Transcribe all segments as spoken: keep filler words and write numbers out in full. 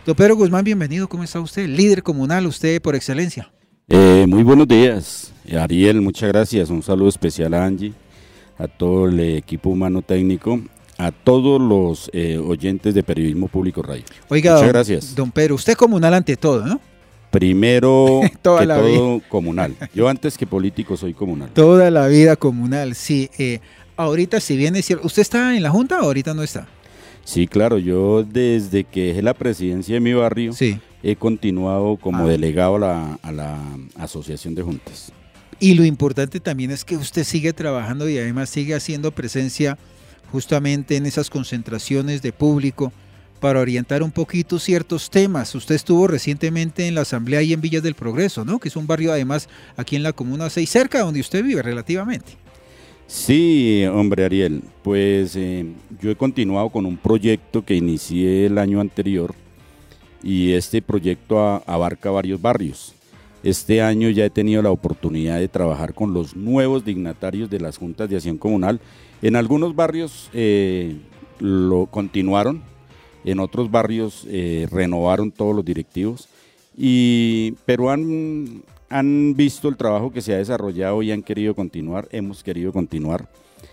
Don Pedro Guzmán, bienvenido, ¿cómo está usted? Líder comunal, usted por excelencia. Eh, muy buenos días, Ariel, muchas gracias, un saludo especial a Angie, a todo el equipo humano técnico, a todos los eh, oyentes de Periodismo Público Radio. Oiga, muchas don, gracias. Don Pedro, usted comunal ante todo, ¿no? Primero Toda que la todo vida. comunal, yo antes que político soy comunal. Toda la vida comunal, sí. Eh, ahorita si bien es cierto, ¿usted está en la Junta o ahorita no está? Sí, claro, yo desde que dejé la presidencia de mi barrio, Sí. he continuado como Ah. delegado a la, a la Asociación de Juntas. Y lo importante también es que usted sigue trabajando y además sigue haciendo presencia justamente en esas concentraciones de público para orientar un poquito ciertos temas. Usted estuvo recientemente en la asamblea y en Villas del Progreso, ¿no? Que es un barrio además aquí en la Comuna seis, cerca de donde usted vive relativamente. Sí, hombre Ariel, pues eh, yo he continuado con un proyecto que inicié el año anterior y este proyecto a, abarca varios barrios. Este año ya he tenido la oportunidad de trabajar con los nuevos dignatarios de las juntas de acción comunal. En algunos barrios eh, lo continuaron, en otros barrios eh, renovaron todos los directivos, y, pero han, han visto el trabajo que se ha desarrollado y han querido continuar, hemos querido continuar.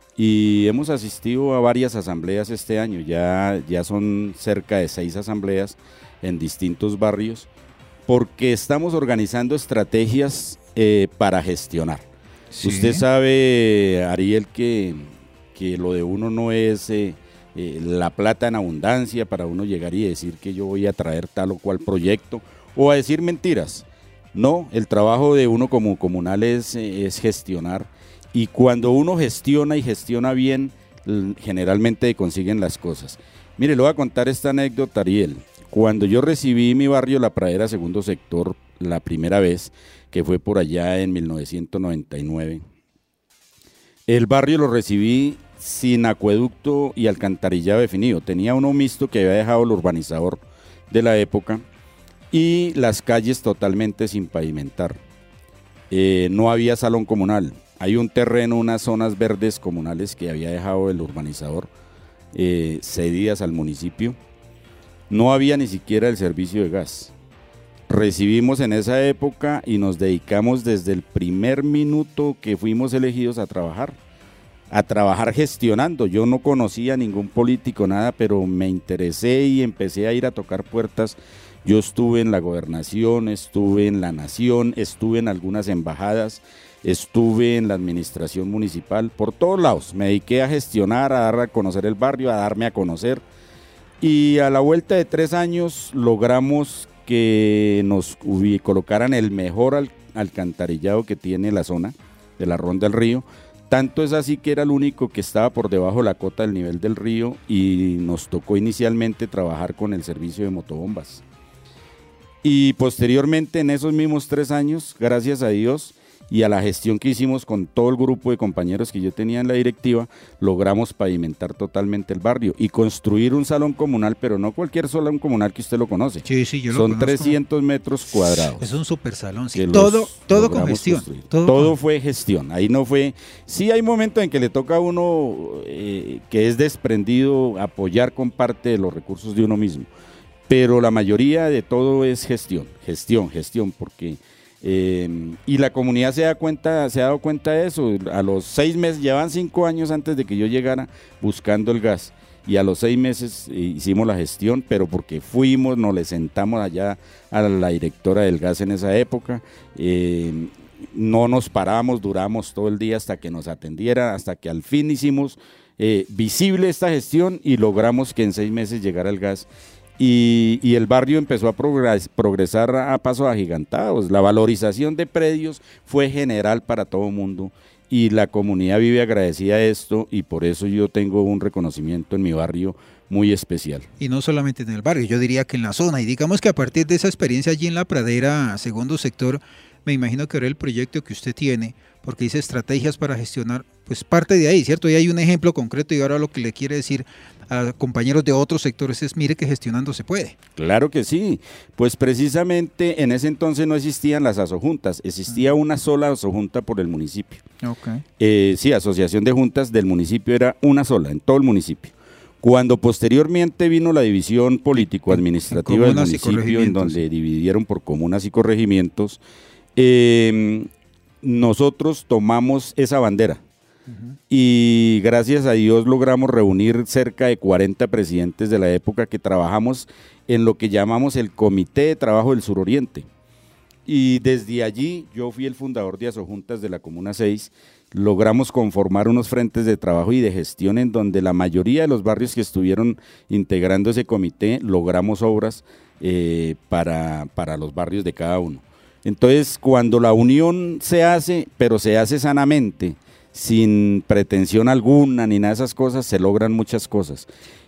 Y hemos asistido a varias asambleas este año, ya, ya son cerca de seis asambleas en distintos barrios, porque estamos organizando estrategias eh, para gestionar. Sí. Usted sabe, Ariel, que, que lo de uno no es eh, eh, la plata en abundancia para uno llegar y decir que yo voy a traer tal o cual proyecto o a decir mentiras. No, el trabajo de uno como comunal es, eh, es gestionar, y cuando uno gestiona y gestiona bien, generalmente consiguen las cosas. Mire, le voy a contar esta anécdota, Ariel. Cuando yo recibí mi barrio La Pradera, segundo sector, la primera vez, que fue por allá en mil novecientos noventa y nueve, el barrio lo recibí sin acueducto y alcantarillado definido. Tenía uno mixto que había dejado el urbanizador de la época y las calles totalmente sin pavimentar. Eh, no había salón comunal. Hay un terreno, unas zonas verdes comunales que había dejado el urbanizador eh, cedidas al municipio. No había ni siquiera el servicio de gas. Recibimos en esa época y nos dedicamos desde el primer minuto que fuimos elegidos a trabajar, a trabajar gestionando. Yo no conocía a ningún político, nada, pero me interesé y empecé a ir a tocar puertas. Yo estuve en la gobernación, estuve en la nación, estuve en algunas embajadas, estuve en la administración municipal, por todos lados. Me dediqué a gestionar, a dar a conocer el barrio, a darme a conocer. Y a la vuelta de tres años logramos que nos colocaran el mejor al, alcantarillado que tiene la zona de la Ronda del Río. Tanto es así que era el único que estaba por debajo de la cota del nivel del río, y nos tocó inicialmente trabajar con el servicio de motobombas. Y posteriormente, en esos mismos tres años, gracias a Dios y a la gestión que hicimos con todo el grupo de compañeros que yo tenía en la directiva, logramos pavimentar totalmente el barrio y construir un salón comunal, pero no cualquier salón comunal que usted lo conoce. Sí, sí, yo lo Son conozco. trescientos metros cuadrados. Es un super salón, sí. Que Todo, todo con logramos gestión. construir. Todo, Todo con... fue gestión. Ahí no fue. Sí, hay momentos en que le toca a uno eh, que es desprendido apoyar con parte de los recursos de uno mismo. Pero la mayoría de todo es gestión, gestión, gestión, porque eh, y la comunidad se da cuenta, se ha dado cuenta de eso. A los seis meses, llevan cinco años antes de que yo llegara buscando el gas, y a los seis meses eh, hicimos la gestión, pero porque fuimos, nos le sentamos allá a la directora del gas en esa época, eh, no nos paramos, duramos todo el día hasta que nos atendiera, hasta que al fin hicimos eh, visible esta gestión y logramos que en seis meses llegara el gas. Y, y el barrio empezó a progres, progresar a pasos agigantados. La valorización de predios fue general para todo el mundo, y la comunidad vive agradecida a esto, y por eso yo tengo un reconocimiento en mi barrio muy especial. Y no solamente en el barrio, yo diría que en la zona. Y digamos que a partir de esa experiencia allí en La Pradera, segundo sector, me imagino que ahora el proyecto que usted tiene, porque dice estrategias para gestionar, pues parte de ahí, ¿cierto? Y hay un ejemplo concreto, y ahora lo que le quiere decir a compañeros de otros sectores es, mire que gestionando se puede. Claro que sí, pues precisamente en ese entonces no existían las asojuntas, existía una sola asojunta por el municipio. Okay. Eh, sí, asociación de juntas del municipio era una sola, en todo el municipio. Cuando posteriormente vino la división político-administrativa del municipio, en donde dividieron por comunas y corregimientos, eh, nosotros tomamos esa bandera. Uh-huh. Y gracias a Dios logramos reunir cerca de cuarenta presidentes de la época que trabajamos en lo que llamamos el Comité de Trabajo del Suroriente. Y desde allí yo fui el fundador de Asojuntas de la Comuna seis. Logramos conformar unos frentes de trabajo y de gestión en donde la mayoría de los barrios que estuvieron integrando ese comité logramos obras eh, para, para los barrios de cada uno. Entonces, cuando la unión se hace, pero se hace sanamente, sin pretensión alguna ni nada de esas cosas, se logran muchas cosas.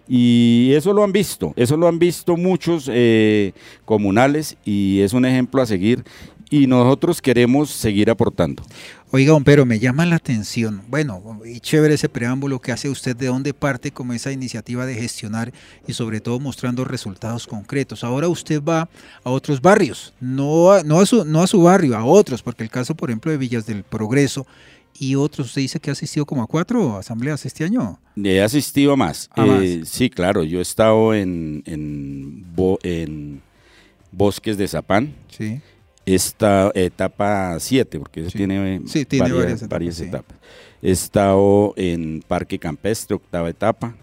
Y eso lo han visto, eso lo han visto muchos eh, comunales y es un ejemplo a seguir. Y nosotros queremos seguir aportando. Oiga, don Pedro, me llama la atención, bueno, y chévere ese preámbulo que hace usted, de dónde parte como esa iniciativa de gestionar y sobre todo mostrando resultados concretos. Ahora usted va a otros barrios, no a, no a, su, no a su barrio, a otros, porque el caso, por ejemplo, de Villas del Progreso y otros, usted dice que ha asistido como a cuatro asambleas este año. He asistido a más. ¿A eh, más? Sí, claro, yo he estado en, en, bo, en Bosques de Zapán. Sí. Esta etapa siete, porque eso sí. tiene, sí, tiene varias, varias etapas. Varias sí. etapas. He estado en Parque Campestre, octava etapa,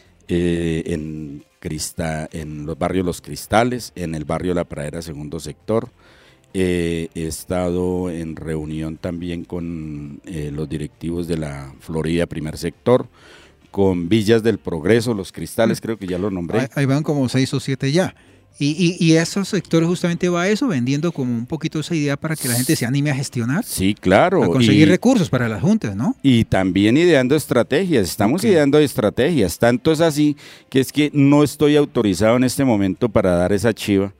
eh, en, Crista, en los barrios Los Cristales, en el barrio La Pradera, segundo sector. Eh, he estado en reunión también con eh, los directivos de la Florida, primer sector, con Villas del Progreso, Los Cristales, creo que ya lo nombré. Ahí, ahí van como seis o siete ya. Y, y, y esos sectores justamente va a eso, vendiendo como un poquito esa idea para que la gente se anime a gestionar. Sí, claro. A conseguir y, recursos para las juntas, ¿no? Y también ideando estrategias, estamos okay. ideando estrategias. Tanto es así que es que no estoy autorizado en este momento para dar esa chiva,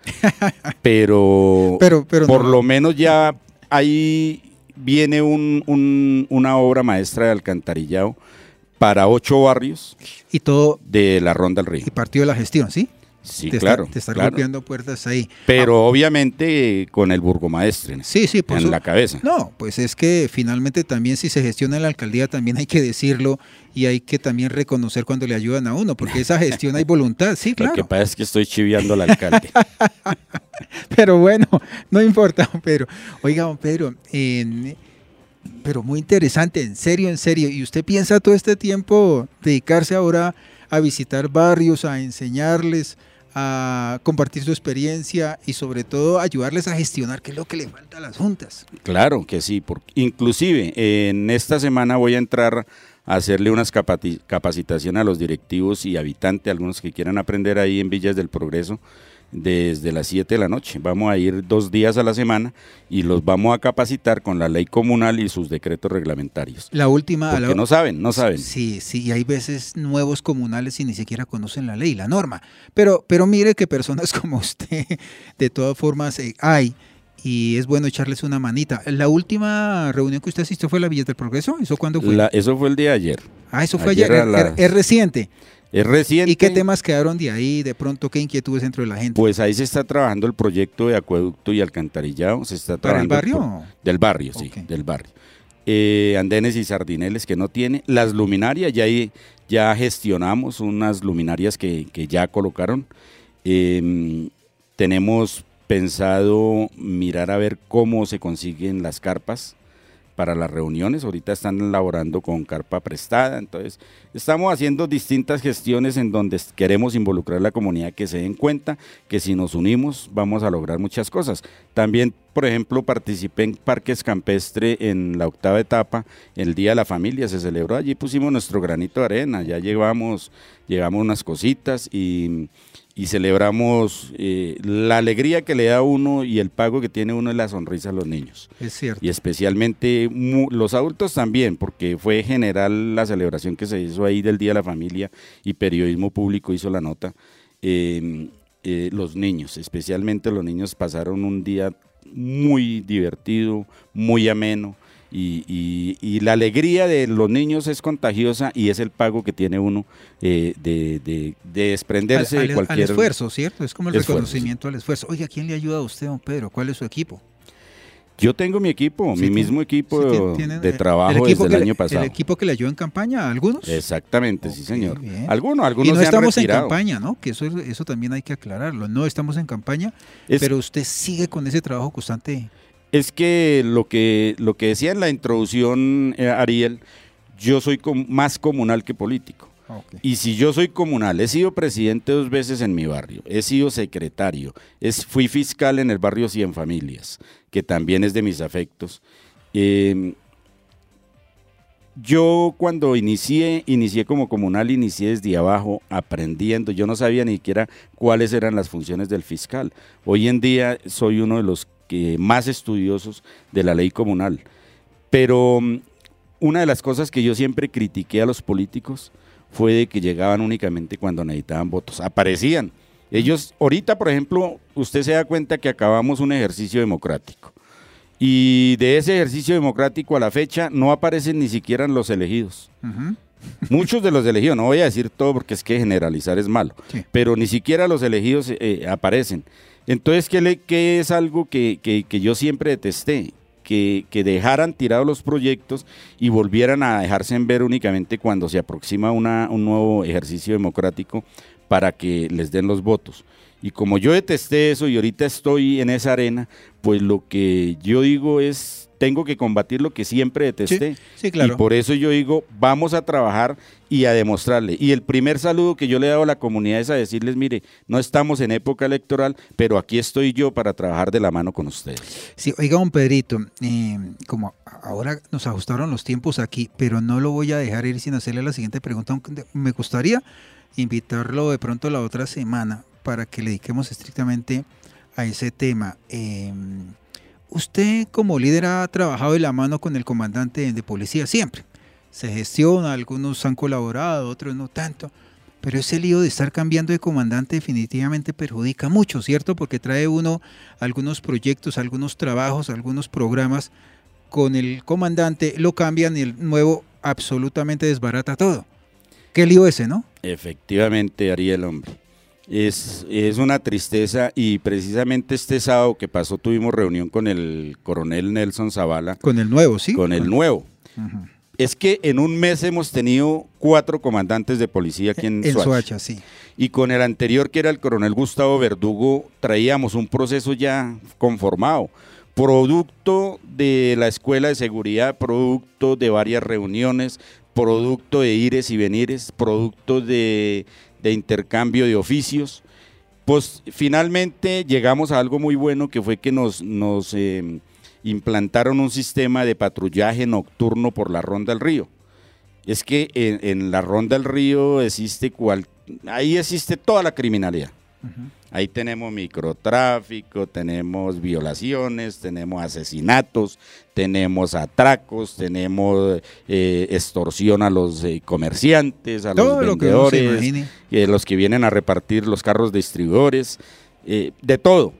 pero, pero, pero por no. lo menos ya ahí viene un, un, una obra maestra de alcantarillado para ocho barrios y todo de la Ronda del Río. Y partido de la gestión, ¿sí? Sí, te claro. Está, te está claro. golpeando puertas ahí. Pero ah. obviamente con el burgomaestre sí, sí, por en su... la cabeza. No, pues es que finalmente también si se gestiona en la alcaldía también hay que decirlo y hay que también reconocer cuando le ayudan a uno, porque esa gestión hay voluntad, sí, claro. Lo que pasa es que estoy chiviando al alcalde. Pero bueno, no importa, don Pedro. Oiga, don Pedro, eh, pero muy interesante, en serio, en serio. ¿Y usted piensa todo este tiempo dedicarse ahora a visitar barrios, a enseñarles, a compartir su experiencia y sobre todo ayudarles a gestionar qué es lo que le falta a las juntas? Claro que sí, porque inclusive en esta semana voy a entrar a hacerle unas capacitaciones a los directivos y habitantes, algunos que quieran aprender ahí en Villas del Progreso, desde las siete de la noche. Vamos a ir dos días a la semana y los vamos a capacitar con la ley comunal y sus decretos reglamentarios. La última... Porque la... no saben, no saben. Sí, sí, y hay veces nuevos comunales y ni siquiera conocen la ley, la norma. Pero, pero mire que personas como usted, de todas formas, eh, hay, y es bueno echarles una manita. La última reunión que usted asistió fue la Villa del Progreso, ¿eso cuándo fue? La, eso fue el día de ayer. Ah, eso fue ayer, ayer las... es, es reciente. Es reciente. ¿Y qué temas quedaron de ahí? De pronto, ¿qué inquietudes dentro de la gente? Pues ahí se está trabajando el proyecto de acueducto y alcantarillado. Se está ¿Para el trabajando barrio? El, del barrio, sí, okay. del barrio. Eh, andenes y sardineles que no tiene. Las luminarias, ya, ya gestionamos unas luminarias que, que ya colocaron. Eh, tenemos pensado mirar a ver cómo se consiguen las carpas para las reuniones. Ahorita están elaborando con carpa prestada, entonces estamos haciendo distintas gestiones en donde queremos involucrar a la comunidad, que se den cuenta que si nos unimos vamos a lograr muchas cosas. También, por ejemplo, participé en Parques Campestre en la octava etapa, el Día de la Familia se celebró, allí pusimos nuestro granito de arena, ya llevamos, llevamos unas cositas y... y celebramos eh, la alegría que le da uno y el pago que tiene uno en la sonrisa a los niños. Es cierto. Y especialmente mu, los adultos también, porque fue general la celebración que se hizo ahí del Día de la Familia y Periodismo Público hizo la nota. Eh, eh, los niños, especialmente los niños, pasaron un día muy divertido, muy ameno. Y, y, y la alegría de los niños es contagiosa y es el pago que tiene uno eh, de, de, de desprenderse al, al, de cualquier... Al esfuerzo, ¿cierto? Es como el esfuerzo, reconocimiento sí. al esfuerzo. Oiga, ¿quién le ayuda a usted, don Pedro? ¿Cuál es su equipo? Yo tengo mi equipo, Sí, mi tiene- mismo equipo sí, tiene- tienen, de eh, trabajo el equipo desde el que le- año pasado. El equipo que le ayudó en campaña, ¿a algunos? Exactamente, sí Ok, señor. bien. Algunos, Y algunos no se han estamos en retirado. campaña, ¿no? Que eso, eso también hay que aclararlo. No estamos en campaña, Es- pero usted sigue con ese trabajo constante. Es que lo que lo que decía en la introducción, eh, Ariel, yo soy com- más comunal que político. Ok. Y si yo soy comunal, he sido presidente dos veces en mi barrio, he sido secretario, es, fui fiscal en el barrio Cien Familias, que también es de mis afectos. Eh, yo cuando inicié, inicié como comunal, inicié desde abajo, aprendiendo. Yo no sabía ni siquiera cuáles eran las funciones del fiscal. Hoy en día soy uno de los que más estudiosos de la ley comunal. Pero mm, una de las cosas que yo siempre critiqué a los políticos fue de que llegaban únicamente cuando necesitaban votos. Aparecían. Ellos, ahorita, por ejemplo, usted se da cuenta que acabamos un ejercicio democrático. Y de ese ejercicio democrático a la fecha no aparecen ni siquiera los elegidos. Ujú. Muchos de los elegidos, no voy a decir todo porque es que generalizar es malo, Sí. pero ni siquiera los elegidos eh, aparecen. Entonces, ¿qué, le, qué es algo que, que, que yo siempre detesté? Que, que dejaran tirados los proyectos y volvieran a dejarse en ver únicamente cuando se aproxima una, un nuevo ejercicio democrático para que les den los votos. Y como yo detesté eso y ahorita estoy en esa arena, pues lo que yo digo es, tengo que combatir lo que siempre detesté. Sí, sí, claro. Y por eso yo digo, vamos a trabajar y a demostrarle. Y el primer saludo que yo le he dado a la comunidad es a decirles, mire, no estamos en época electoral, pero aquí estoy yo para trabajar de la mano con ustedes. Sí, oiga, don Pedrito, eh, como ahora nos ajustaron los tiempos aquí, pero no lo voy a dejar ir sin hacerle la siguiente pregunta, aunque me gustaría invitarlo de pronto la otra semana para que le dediquemos estrictamente a ese tema. Eh, usted como líder ha trabajado de la mano con el comandante de policía siempre. Se gestiona, algunos han colaborado, otros no tanto. Pero ese lío de estar cambiando de comandante definitivamente perjudica mucho, ¿cierto? Porque trae uno algunos proyectos, algunos trabajos, algunos programas con el comandante, lo cambian y el nuevo absolutamente desbarata todo. Qué lío ese, ¿no? Efectivamente, Ariel, hombre. Es, es una tristeza y precisamente este sábado que pasó tuvimos reunión con el coronel Nelson Zavala, Con el nuevo, ¿sí? con el nuevo. Ujú. Es que en un mes hemos tenido cuatro comandantes de policía aquí en, En Soacha. Soacha, sí. Y con el anterior, que era el coronel Gustavo Verdugo, traíamos un proceso ya conformado, producto de la Escuela de Seguridad, producto de varias reuniones, producto de ires y venires, producto de, de intercambio de oficios. Pues finalmente llegamos a algo muy bueno, que fue que nos, nos eh, implantaron un sistema de patrullaje nocturno por la Ronda del Río. Es que en, en la Ronda del Río existe cual, ahí existe toda la criminalidad. Ujú. Ahí tenemos microtráfico, tenemos violaciones, tenemos asesinatos, tenemos atracos, tenemos eh, extorsión a los eh, comerciantes, a Todo los lo que uno se vendedores, imagine. eh, los que vienen a repartir los carros distribuidores, eh, de todo.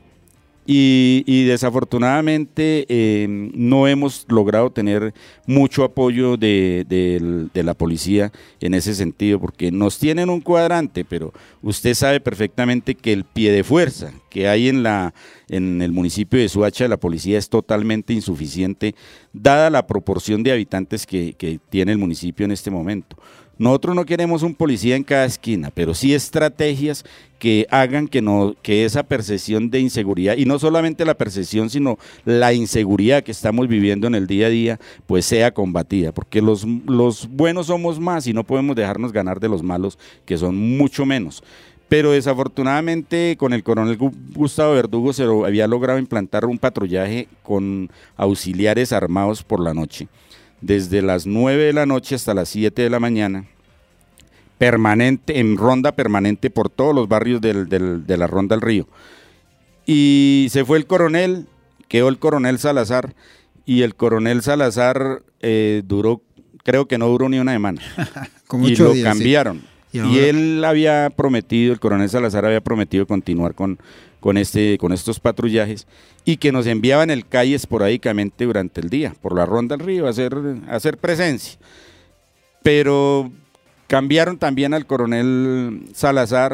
Y, y desafortunadamente eh, no hemos logrado tener mucho apoyo de, de- de la policía en ese sentido, porque nos tienen un cuadrante, pero usted sabe perfectamente que el pie de fuerza que hay en, la, en el municipio de Soacha, la policía es totalmente insuficiente, dada la proporción de habitantes que, que tiene el municipio en este momento. Nosotros no queremos un policía en cada esquina, pero sí estrategias que hagan que, no, que esa percepción de inseguridad, y no solamente la percepción, sino la inseguridad que estamos viviendo en el día a día, pues sea combatida, porque los, los buenos somos más y no podemos dejarnos ganar de los malos, que son mucho menos. Pero desafortunadamente con el coronel Gu- Gustavo Verdugo se lo había logrado implantar un patrullaje con auxiliares armados por la noche, desde las nueve de la noche hasta las siete de la mañana, permanente, en ronda permanente por todos los barrios del, del, de la Ronda del Río. Y se fue el coronel, quedó el coronel Salazar, y el coronel Salazar eh, duró, creo que no duró ni una semana, Con y ocho lo días, sí. cambiaron. Y Y, ahora- él había prometido, el coronel Salazar había prometido continuar con, con, este, con estos patrullajes y que nos enviaban el C A I esporádicamente durante el día, por la Ronda del Río, a hacer, a hacer presencia. Pero cambiaron también al coronel Salazar,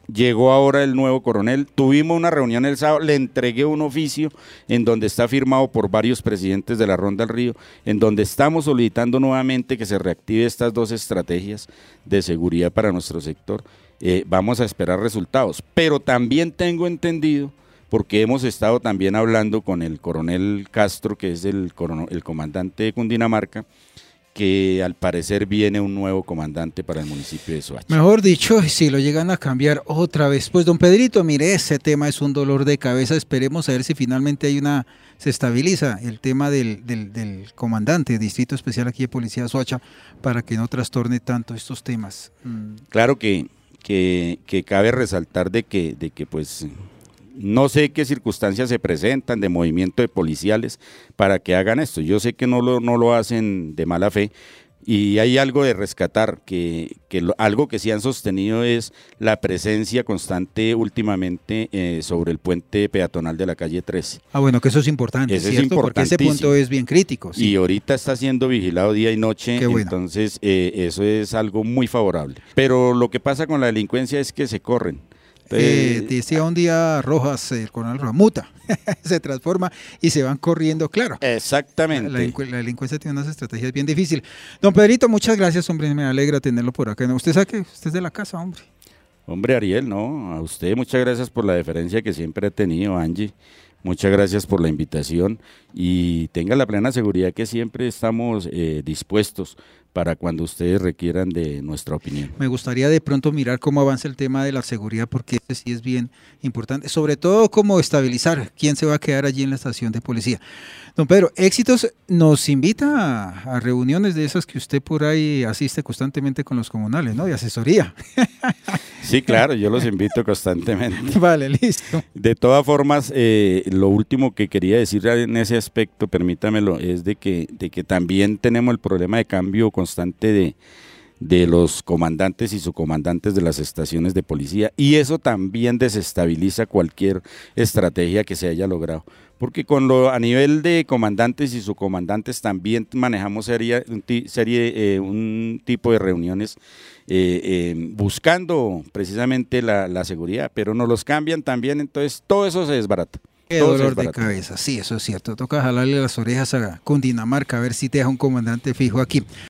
llegó ahora el nuevo coronel, tuvimos una reunión el sábado, le entregué un oficio en donde está firmado por varios presidentes de la Ronda del Río, en donde estamos solicitando nuevamente que se reactive estas dos estrategias de seguridad para nuestro sector. Eh, vamos a esperar resultados, pero también tengo entendido, porque hemos estado también hablando con el coronel Castro, que es el, coron- el comandante de Cundinamarca, que al parecer viene un nuevo comandante para el municipio de Soacha. Mejor dicho, si lo llegan a cambiar otra vez. Pues don Pedrito, mire, ese tema es un dolor de cabeza, esperemos a ver si finalmente hay una, se estabiliza el tema del, del, del comandante, Distrito Especial aquí de Policía de Soacha, para que no trastorne tanto estos temas. Mm. Claro que, que, que cabe resaltar de que, de que pues... no sé qué circunstancias se presentan de movimiento de policiales para que hagan esto. Yo sé que no lo, no lo hacen de mala fe y hay algo de rescatar, que, que lo, algo que sí han sostenido es la presencia constante últimamente eh, sobre el puente peatonal de la calle trece. Ah, bueno, que eso es importante, Ese es ¿cierto? Porque ese punto es bien crítico. Sí. Y ahorita está siendo vigilado día y noche, Qué bueno. Entonces eh, eso es algo muy favorable. Pero lo que pasa con la delincuencia es que se corren. Eh, decía un día Rojas, el coronel Rojas, muta, se transforma y se van corriendo, claro. Exactamente. La, la, la delincuencia tiene unas estrategias bien difíciles. Don Pedrito, muchas gracias, hombre, me alegra tenerlo por acá. Usted sabe que usted es de la casa, hombre. Hombre, Ariel, no, a usted muchas gracias por la deferencia que siempre ha tenido, Angie. Muchas gracias por la invitación y tenga la plena seguridad que siempre estamos eh, dispuestos para cuando ustedes requieran de nuestra opinión. Me gustaría de pronto mirar cómo avanza el tema de la seguridad, porque ese sí es bien importante, sobre todo cómo estabilizar quién se va a quedar allí en la estación de policía. Don Pedro, éxitos, nos invita a, a reuniones de esas que usted por ahí asiste constantemente con los comunales, ¿no? De asesoría. Sí, claro, yo los invito constantemente. Vale, listo. De todas formas, eh, lo último que quería decir en ese aspecto, permítamelo, es de que, de que también tenemos el problema de cambio constante de, de los comandantes y subcomandantes de las estaciones de policía, y eso también desestabiliza cualquier estrategia que se haya logrado. Porque con lo a nivel de comandantes y subcomandantes también manejamos serie, un, serie, eh, un tipo de reuniones eh, eh, buscando precisamente la, la seguridad, pero nos los cambian también, entonces todo eso se desbarata. Qué todo dolor de cabeza, sí, eso es cierto. Toca jalarle las orejas a Cundinamarca a ver si te deja un comandante fijo aquí.